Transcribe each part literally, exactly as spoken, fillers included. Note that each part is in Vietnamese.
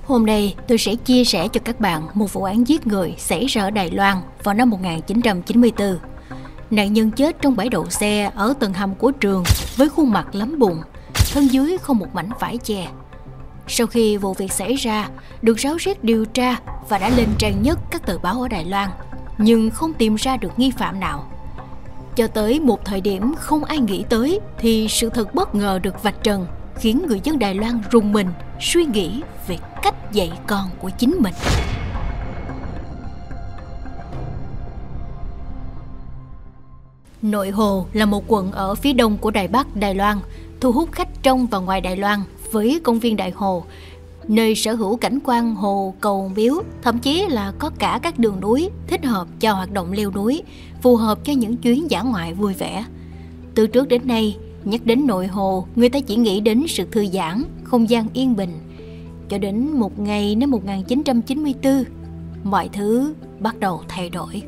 Hôm nay tôi sẽ chia sẻ cho các bạn một vụ án giết người xảy ra ở Đài Loan vào năm một nghìn chín trăm chín mươi tư. Nạn nhân chết trong bãi đậu xe ở tầng hầm của trường với khuôn mặt lấm bùn, thân dưới không một mảnh vải che. Sau khi vụ việc xảy ra, được ráo riết điều tra và đã lên trang nhất các tờ báo ở Đài Loan, nhưng không tìm ra được nghi phạm nào. Cho tới một thời điểm không ai nghĩ tới thì sự thật bất ngờ được vạch trần, khiến người dân Đài Loan rùng mình suy nghĩ về cách dạy con của chính mình. Nội Hồ là một quận ở phía đông của Đài Bắc, Đài Loan, thu hút khách trong và ngoài Đài Loan với công viên Đại Hồ, nơi sở hữu cảnh quan hồ, cầu, miếu, thậm chí là có cả các đường núi thích hợp cho hoạt động leo núi, phù hợp cho những chuyến dã ngoại vui vẻ. Từ trước đến nay, nhắc đến Nội Hồ, người ta chỉ nghĩ đến sự thư giãn, không gian yên bình. Cho đến một ngày năm một nghìn chín trăm chín mươi tư, mọi thứ bắt đầu thay đổi.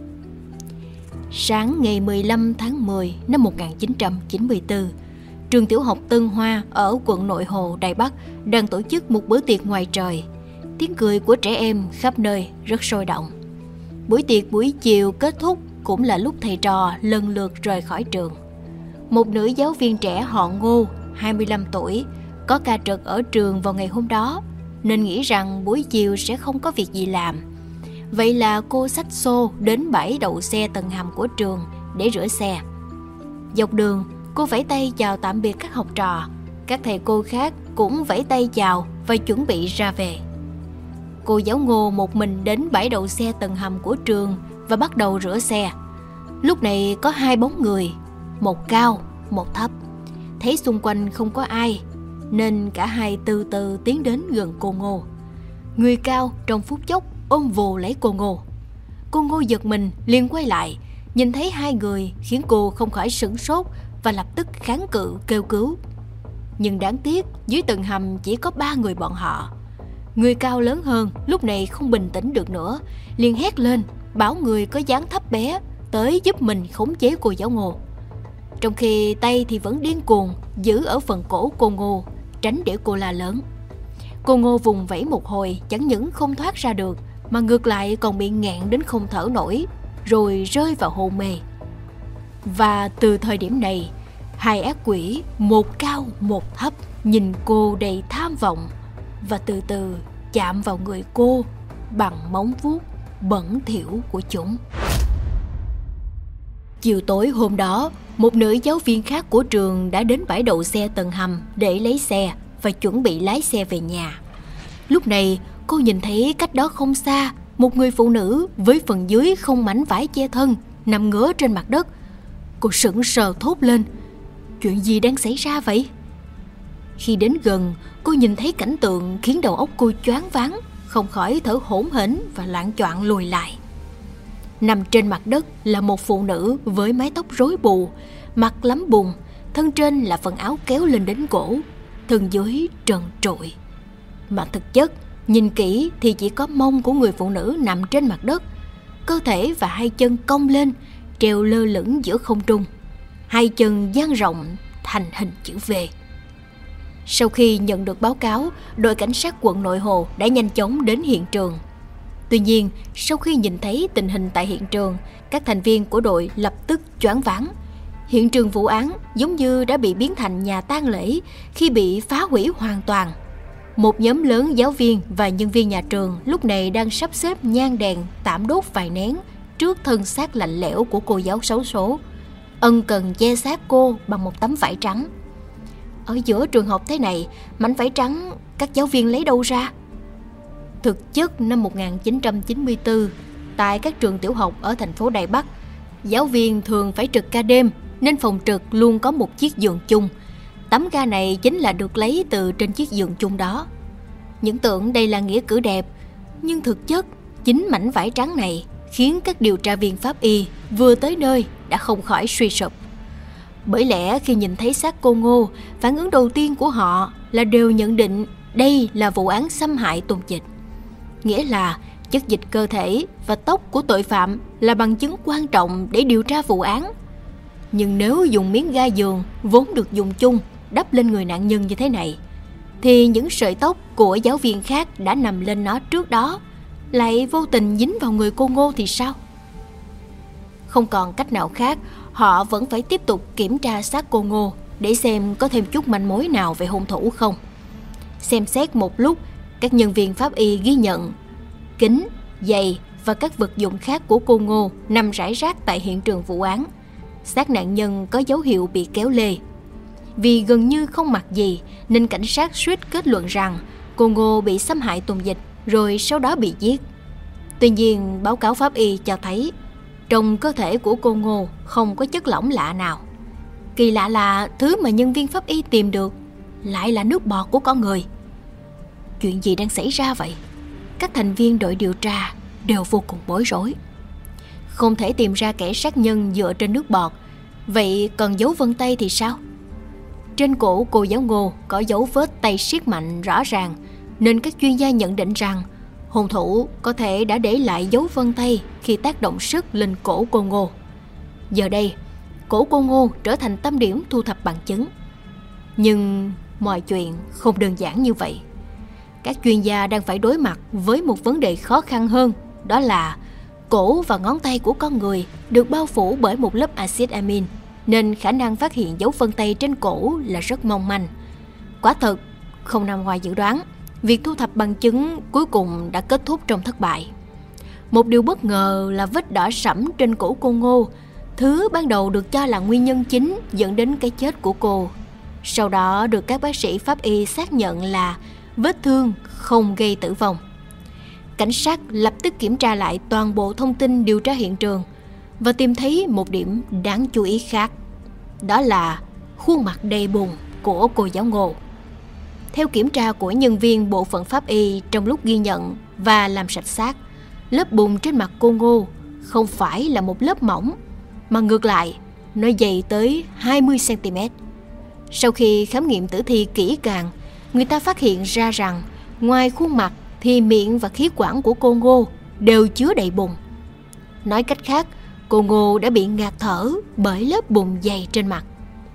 Sáng ngày mười lăm tháng mười năm một nghìn chín trăm chín mươi tư, trường tiểu học Tân Hoa ở quận Nội Hồ, Đài Bắc đang tổ chức một bữa tiệc ngoài trời. Tiếng cười của trẻ em khắp nơi rất sôi động. Buổi tiệc buổi chiều kết thúc cũng là lúc thầy trò lần lượt rời khỏi trường. Một nữ giáo viên trẻ họ Ngô, hai mươi lăm tuổi, có ca trực ở trường vào ngày hôm đó, nên nghĩ rằng buổi chiều sẽ không có việc gì làm. Vậy là cô xách xô đến bãi đậu xe tầng hầm của trường để rửa xe. Dọc đường, cô vẫy tay chào tạm biệt các học trò. Các thầy cô khác cũng vẫy tay chào và chuẩn bị ra về. Cô giáo Ngô một mình đến bãi đậu xe tầng hầm của trường và bắt đầu rửa xe. Lúc này có hai bóng người, một cao, một thấp. Thấy xung quanh không có ai, nên cả hai từ từ tiến đến gần cô Ngô. Người cao trong phút chốc ôm vồ lấy cô Ngô. Cô Ngô giật mình liền quay lại, nhìn thấy hai người khiến cô không khỏi sửng sốt và lập tức kháng cự kêu cứu. Nhưng đáng tiếc dưới tầng hầm chỉ có ba người bọn họ. Người cao lớn hơn lúc này không bình tĩnh được nữa, liền hét lên bảo người có dáng thấp bé tới giúp mình khống chế cô giáo Ngô. Trong khi tay thì vẫn điên cuồng giữ ở phần cổ cô Ngô, tránh để cô la lớn. Cô Ngô vùng vẫy một hồi chẳng những không thoát ra được, mà ngược lại còn bị nghẹn đến không thở nổi, rồi rơi vào hôn mê. Và từ thời điểm này, hai ác quỷ, một cao một thấp, nhìn cô đầy tham vọng và từ từ chạm vào người cô bằng móng vuốt bẩn thỉu của chúng. Chiều tối hôm đó, một nữ giáo viên khác của trường đã đến bãi đậu xe tầng hầm để lấy xe và chuẩn bị lái xe về nhà. Lúc này, cô nhìn thấy cách đó không xa, một người phụ nữ với phần dưới không mảnh vải che thân, nằm ngửa trên mặt đất. Cô sững sờ thốt lên, chuyện gì đang xảy ra vậy? Khi đến gần, cô nhìn thấy cảnh tượng khiến đầu óc cô choáng váng, không khỏi thở hổn hển và loạng choạng lùi lại. Nằm trên mặt đất là một phụ nữ với mái tóc rối bù, mặt lấm bùn, thân trên là phần áo kéo lên đến cổ, thân dưới trần trụi. Mà thực chất, nhìn kỹ thì chỉ có mông của người phụ nữ nằm trên mặt đất, cơ thể và hai chân cong lên, treo lơ lửng giữa không trung, hai chân dang rộng thành hình chữ V. Sau khi nhận được báo cáo, đội cảnh sát quận Nội Hồ đã nhanh chóng đến hiện trường. Tuy nhiên, sau khi nhìn thấy tình hình tại hiện trường, các thành viên của đội lập tức choáng váng. Hiện trường vụ án giống như đã bị biến thành nhà tang lễ khi bị phá hủy hoàn toàn. Một nhóm lớn giáo viên và nhân viên nhà trường lúc này đang sắp xếp nhang đèn tạm đốt vài nén trước thân xác lạnh lẽo của cô giáo xấu số, ân cần che xác cô bằng một tấm vải trắng. Ở giữa trường học thế này, mảnh vải trắng các giáo viên lấy đâu ra? Thực chất năm một nghìn chín trăm chín mươi tư, tại các trường tiểu học ở thành phố Đài Bắc, giáo viên thường phải trực ca đêm nên phòng trực luôn có một chiếc giường chung. Tấm ga này chính là được lấy từ trên chiếc giường chung đó. Những tưởng đây là nghĩa cử đẹp, nhưng thực chất chính mảnh vải trắng này khiến các điều tra viên pháp y vừa tới nơi đã không khỏi suy sụp. Bởi lẽ khi nhìn thấy xác cô Ngô, phản ứng đầu tiên của họ là đều nhận định đây là vụ án xâm hại tôn dịch. Nghĩa là chất dịch cơ thể và tóc của tội phạm là bằng chứng quan trọng để điều tra vụ án. Nhưng nếu dùng miếng ga giường vốn được dùng chung đắp lên người nạn nhân như thế này, thì những sợi tóc của giáo viên khác đã nằm lên nó trước đó lại vô tình dính vào người cô Ngô thì sao? Không còn cách nào khác, họ vẫn phải tiếp tục kiểm tra xác cô Ngô để xem có thêm chút manh mối nào về hung thủ không. Xem xét một lúc, các nhân viên pháp y ghi nhận kính, giày và các vật dụng khác của cô Ngô nằm rải rác tại hiện trường vụ án. Xác nạn nhân có dấu hiệu bị kéo lê. Vì gần như không mặc gì nên cảnh sát suýt kết luận rằng cô Ngô bị xâm hại tuần dịch rồi sau đó bị giết. Tuy nhiên, báo cáo pháp y cho thấy trong cơ thể của cô Ngô không có chất lỏng lạ nào. Kỳ lạ là thứ mà nhân viên pháp y tìm được lại là nước bọt của con người. Chuyện gì đang xảy ra vậy? Các thành viên đội điều tra đều vô cùng bối rối. Không thể tìm ra kẻ sát nhân dựa trên nước bọt, vậy còn dấu vân tay thì sao? Trên cổ cô giáo Ngô có dấu vết tay siết mạnh rõ ràng, nên các chuyên gia nhận định rằng hung thủ có thể đã để lại dấu vân tay khi tác động sức lên cổ cô Ngô. Giờ đây, cổ cô Ngô trở thành tâm điểm thu thập bằng chứng. Nhưng mọi chuyện không đơn giản như vậy. Các chuyên gia đang phải đối mặt với một vấn đề khó khăn hơn, đó là cổ và ngón tay của con người được bao phủ bởi một lớp axit amin, nên khả năng phát hiện dấu vân tay trên cổ là rất mong manh. Quả thật, không nằm ngoài dự đoán, việc thu thập bằng chứng cuối cùng đã kết thúc trong thất bại. Một điều bất ngờ là vết đỏ sẫm trên cổ cô Ngô, thứ ban đầu được cho là nguyên nhân chính dẫn đến cái chết của cô. Sau đó được các bác sĩ pháp y xác nhận là vết thương không gây tử vong. Cảnh sát lập tức kiểm tra lại toàn bộ thông tin điều tra hiện trường và tìm thấy một điểm đáng chú ý khác. Đó là khuôn mặt đầy bùn của cô giáo Ngô. Theo kiểm tra của nhân viên bộ phận pháp y trong lúc ghi nhận và làm sạch xác, lớp bùn trên mặt cô Ngô không phải là một lớp mỏng, mà ngược lại, nó dày tới hai mươi xăng ti mét. Sau khi khám nghiệm tử thi kỹ càng, người ta phát hiện ra rằng ngoài khuôn mặt thì miệng và khí quản của cô Ngô đều chứa đầy bùn. Nói cách khác, cô Ngô đã bị ngạt thở bởi lớp bùn dày trên mặt.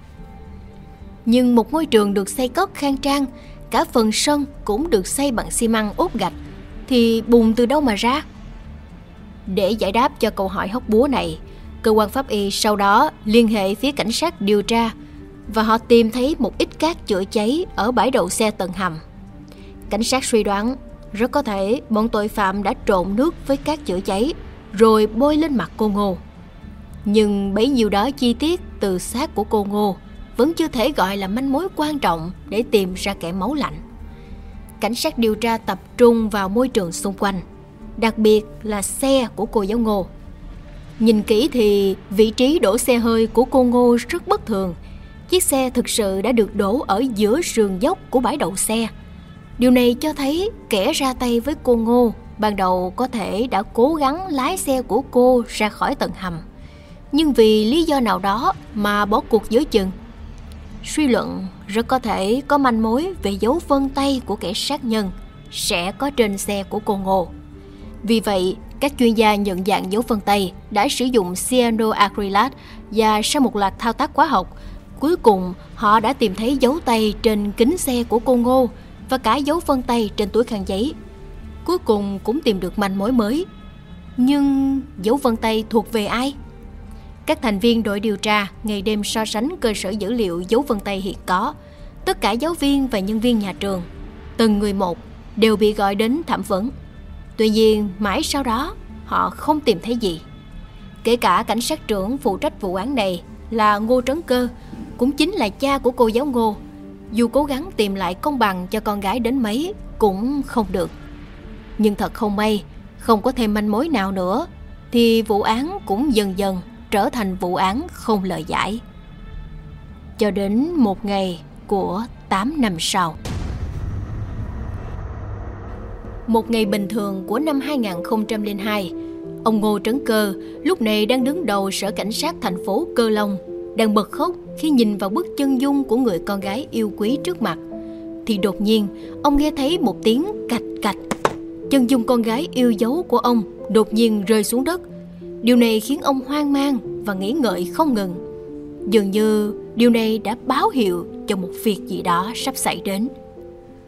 Nhưng một ngôi trường được xây cất khang trang, cả phần sân cũng được xây bằng xi măng ốp gạch, thì bùn từ đâu mà ra? Để giải đáp cho câu hỏi hóc búa này, cơ quan pháp y sau đó liên hệ phía cảnh sát điều tra và họ tìm thấy một ít cát chữa cháy ở bãi đậu xe tầng hầm. Cảnh sát suy đoán rất có thể bọn tội phạm đã trộn nước với cát chữa cháy rồi bôi lên mặt cô Ngô. Nhưng bấy nhiêu đó chi tiết từ xác của cô Ngô vẫn chưa thể gọi là manh mối quan trọng để tìm ra kẻ máu lạnh. Cảnh sát điều tra tập trung vào môi trường xung quanh, đặc biệt là xe của cô giáo Ngô. Nhìn kỹ thì vị trí đổ xe hơi của cô Ngô rất bất thường. Chiếc xe thực sự đã được đổ ở giữa sườn dốc của bãi đậu xe. Điều này cho thấy kẻ ra tay với cô Ngô ban đầu có thể đã cố gắng lái xe của cô ra khỏi tầng hầm, nhưng vì lý do nào đó mà bỏ cuộc giữa chừng. Suy luận rất có thể có manh mối về dấu vân tay của kẻ sát nhân sẽ có trên xe của cô Ngô. Vì vậy, các chuyên gia nhận dạng dấu vân tay đã sử dụng cyanoacrylate và sau một loạt thao tác hóa học, cuối cùng họ đã tìm thấy dấu tay trên kính xe của cô Ngô và cả dấu vân tay trên túi khăn giấy. Cuối cùng cũng tìm được manh mối mới. Nhưng dấu vân tay thuộc về ai? Các thành viên đội điều tra ngày đêm so sánh cơ sở dữ liệu dấu vân tay hiện có. Tất cả giáo viên và nhân viên nhà trường, từng người một, đều bị gọi đến thẩm vấn. Tuy nhiên, mãi sau đó, họ không tìm thấy gì. Kể cả cảnh sát trưởng phụ trách vụ án này là Ngô Trấn Cơ, cũng chính là cha của cô giáo Ngô. Dù cố gắng tìm lại công bằng cho con gái đến mấy, cũng không được. Nhưng thật không may, không có thêm manh mối nào nữa, thì vụ án cũng dần dần trở thành vụ án không lời giải. Cho đến một ngày của tám năm sau. Một ngày bình thường của năm hai không không hai, ông Ngô Trấn Cơ lúc này đang đứng đầu sở cảnh sát thành phố Cơ Long, đang bật khóc khi nhìn vào bức chân dung của người con gái yêu quý trước mặt. Thì đột nhiên, ông nghe thấy một tiếng cạch cạch. Chân dung con gái yêu dấu của ông đột nhiên rơi xuống đất. Điều này khiến ông hoang mang và nghĩ ngợi không ngừng. Dường như điều này đã báo hiệu cho một việc gì đó sắp xảy đến.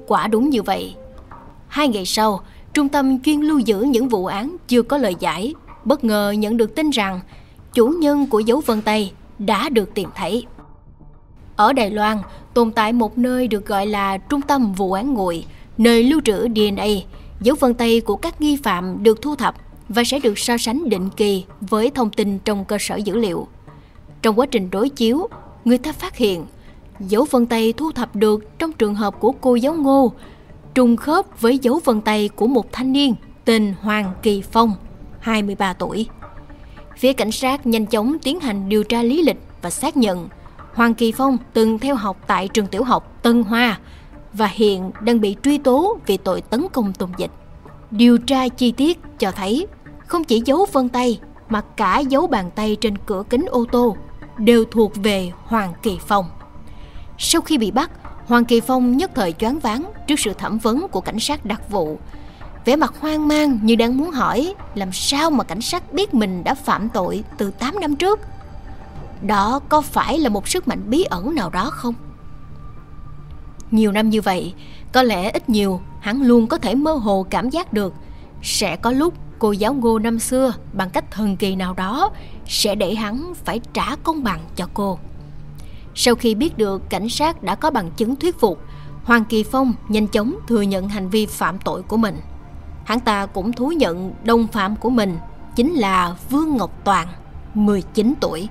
quả đúng như vậy. Hai ngày sau, trung tâm chuyên lưu giữ những vụ án chưa có lời giải bất ngờ nhận được tin rằng chủ nhân của dấu vân tay đã được tìm thấy. Ở Đài Loan tồn tại một nơi được gọi là trung tâm vụ án nguội, nơi lưu trữ đê en a. Dấu vân tay của các nghi phạm được thu thập và sẽ được so sánh định kỳ với thông tin trong cơ sở dữ liệu. Trong quá trình đối chiếu, người ta phát hiện dấu vân tay thu thập được trong trường hợp của cô giáo Ngô trùng khớp với dấu vân tay của một thanh niên tên Hoàng Kỳ Phong, hai mươi ba tuổi. Phía cảnh sát nhanh chóng tiến hành điều tra lý lịch và xác nhận Hoàng Kỳ Phong từng theo học tại trường tiểu học Tân Hoa và hiện đang bị truy tố vì tội tấn công Tùng Dịch. Điều tra chi tiết cho thấy không chỉ dấu vân tay mà cả dấu bàn tay trên cửa kính ô tô đều thuộc về Hoàng Kỳ Phong. Sau khi bị bắt, Hoàng Kỳ Phong nhất thời choáng váng trước sự thẩm vấn của cảnh sát đặc vụ. Vẻ mặt hoang mang như đang muốn hỏi làm sao mà cảnh sát biết mình đã phạm tội từ tám năm trước. Đó có phải là một sức mạnh bí ẩn nào đó không? Nhiều năm như vậy, có lẽ ít nhiều hắn luôn có thể mơ hồ cảm giác được sẽ có lúc cô giáo Ngô năm xưa bằng cách thần kỳ nào đó sẽ để hắn phải trả công bằng cho cô. Sau khi biết được cảnh sát đã có bằng chứng thuyết phục, Hoàng Kỳ Phong nhanh chóng thừa nhận hành vi phạm tội của mình. Hắn ta cũng thú nhận đồng phạm của mình chính là Vương Ngọc Toàn, mười chín tuổi.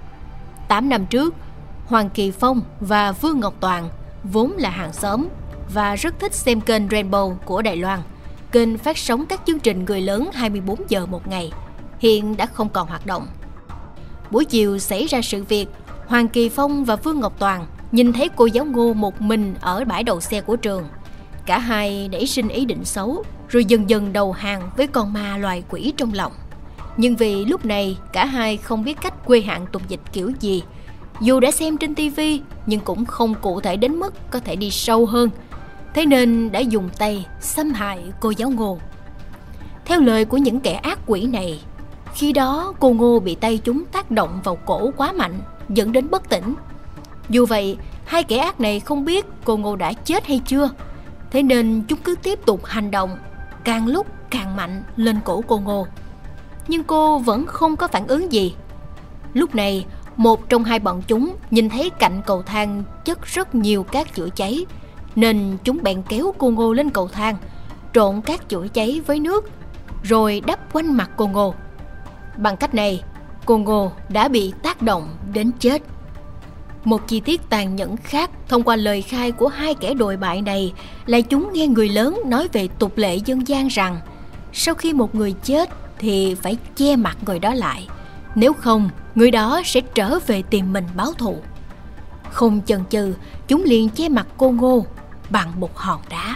tám năm trước, Hoàng Kỳ Phong và Vương Ngọc Toàn vốn là hàng xóm và rất thích xem kênh Rainbow của Đài Loan. Kênh phát sóng các chương trình người lớn hai mươi bốn giờ một ngày, hiện đã không còn hoạt động. Buổi chiều xảy ra sự việc, Hoàng Kỳ Phong và Vương Ngọc Toàn nhìn thấy cô giáo Ngô một mình ở bãi đậu xe của trường. Cả hai nảy sinh ý định xấu, rồi dần dần đầu hàng với con ma loài quỷ trong lòng. Nhưng vì lúc này cả hai không biết cách quê hạn Tùng Dịch kiểu gì, dù đã xem trên tivi nhưng cũng không cụ thể đến mức có thể đi sâu hơn, thế nên đã dùng tay xâm hại cô giáo Ngô. Theo lời của những kẻ ác quỷ này, khi đó cô Ngô bị tay chúng tác động vào cổ quá mạnh, dẫn đến bất tỉnh. Dù vậy, hai kẻ ác này không biết cô Ngô đã chết hay chưa, thế nên chúng cứ tiếp tục hành động, càng lúc càng mạnh lên cổ cô Ngô. Nhưng cô vẫn không có phản ứng gì. Lúc này, một trong hai bọn chúng nhìn thấy cạnh cầu thang chất rất nhiều cát chữa cháy, nên chúng bèn kéo cô Ngô lên cầu thang, trộn cát chữa cháy với nước, rồi đắp quanh mặt cô Ngô. Bằng cách này, cô Ngô đã bị tác động đến chết. Một chi tiết tàn nhẫn khác thông qua lời khai của hai kẻ đồi bại này là chúng nghe người lớn nói về tục lệ dân gian rằng sau khi một người chết thì phải che mặt người đó lại, nếu không người đó sẽ trở về tìm mình báo thù. Không chần chừ, chúng liền che mặt cô Ngô bằng một hòn đá.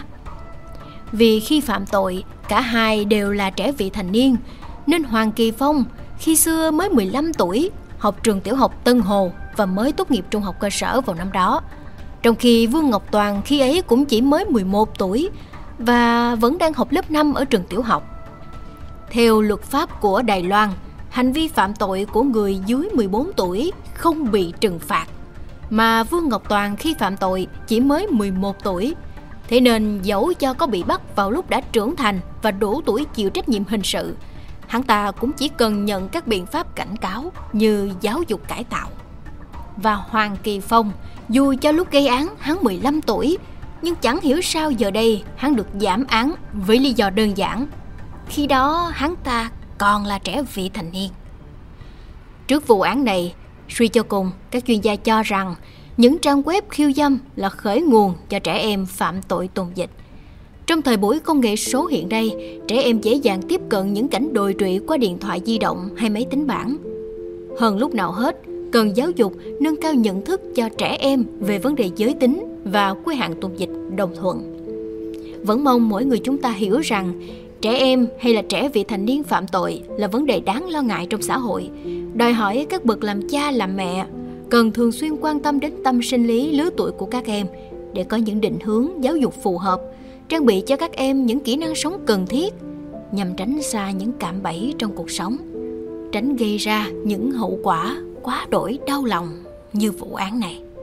Vì khi phạm tội, cả hai đều là trẻ vị thành niên, nên Hoàng Kỳ Phong khi xưa mới mười lăm tuổi, học trường tiểu học Tân Hồ và mới tốt nghiệp trung học cơ sở vào năm đó. Trong khi Vương Ngọc Toàn khi ấy cũng chỉ mới mười một tuổi và vẫn đang học lớp năm ở trường tiểu học. Theo luật pháp của Đài Loan, hành vi phạm tội của người dưới mười bốn tuổi không bị trừng phạt, mà Vương Ngọc Toàn khi phạm tội chỉ mới mười một tuổi. Thế nên dẫu cho có bị bắt vào lúc đã trưởng thành và đủ tuổi chịu trách nhiệm hình sự, hắn ta cũng chỉ cần nhận các biện pháp cảnh cáo như giáo dục cải tạo. Và Hoàng Kỳ Phong, dù cho lúc gây án hắn mười lăm tuổi, nhưng chẳng hiểu sao giờ đây hắn được giảm án với lý do đơn giản: khi đó hắn ta còn là trẻ vị thành niên. Trước vụ án này, suy cho cùng, các chuyên gia cho rằng những trang web khiêu dâm là khởi nguồn cho trẻ em phạm tội Tùng Dịch. Trong thời buổi công nghệ số hiện nay, trẻ em dễ dàng tiếp cận những cảnh đồi trụy qua điện thoại di động hay máy tính bảng. Hơn lúc nào hết, cần giáo dục nâng cao nhận thức cho trẻ em về vấn đề giới tính và quê hạn Tùng Dịch đồng thuận. Vẫn mong mỗi người chúng ta hiểu rằng trẻ em hay là trẻ vị thành niên phạm tội là vấn đề đáng lo ngại trong xã hội, đòi hỏi các bậc làm cha làm mẹ cần thường xuyên quan tâm đến tâm sinh lý lứa tuổi của các em để có những định hướng giáo dục phù hợp, trang bị cho các em những kỹ năng sống cần thiết nhằm tránh xa những cạm bẫy trong cuộc sống, tránh gây ra những hậu quả quá đỗi đau lòng như vụ án này.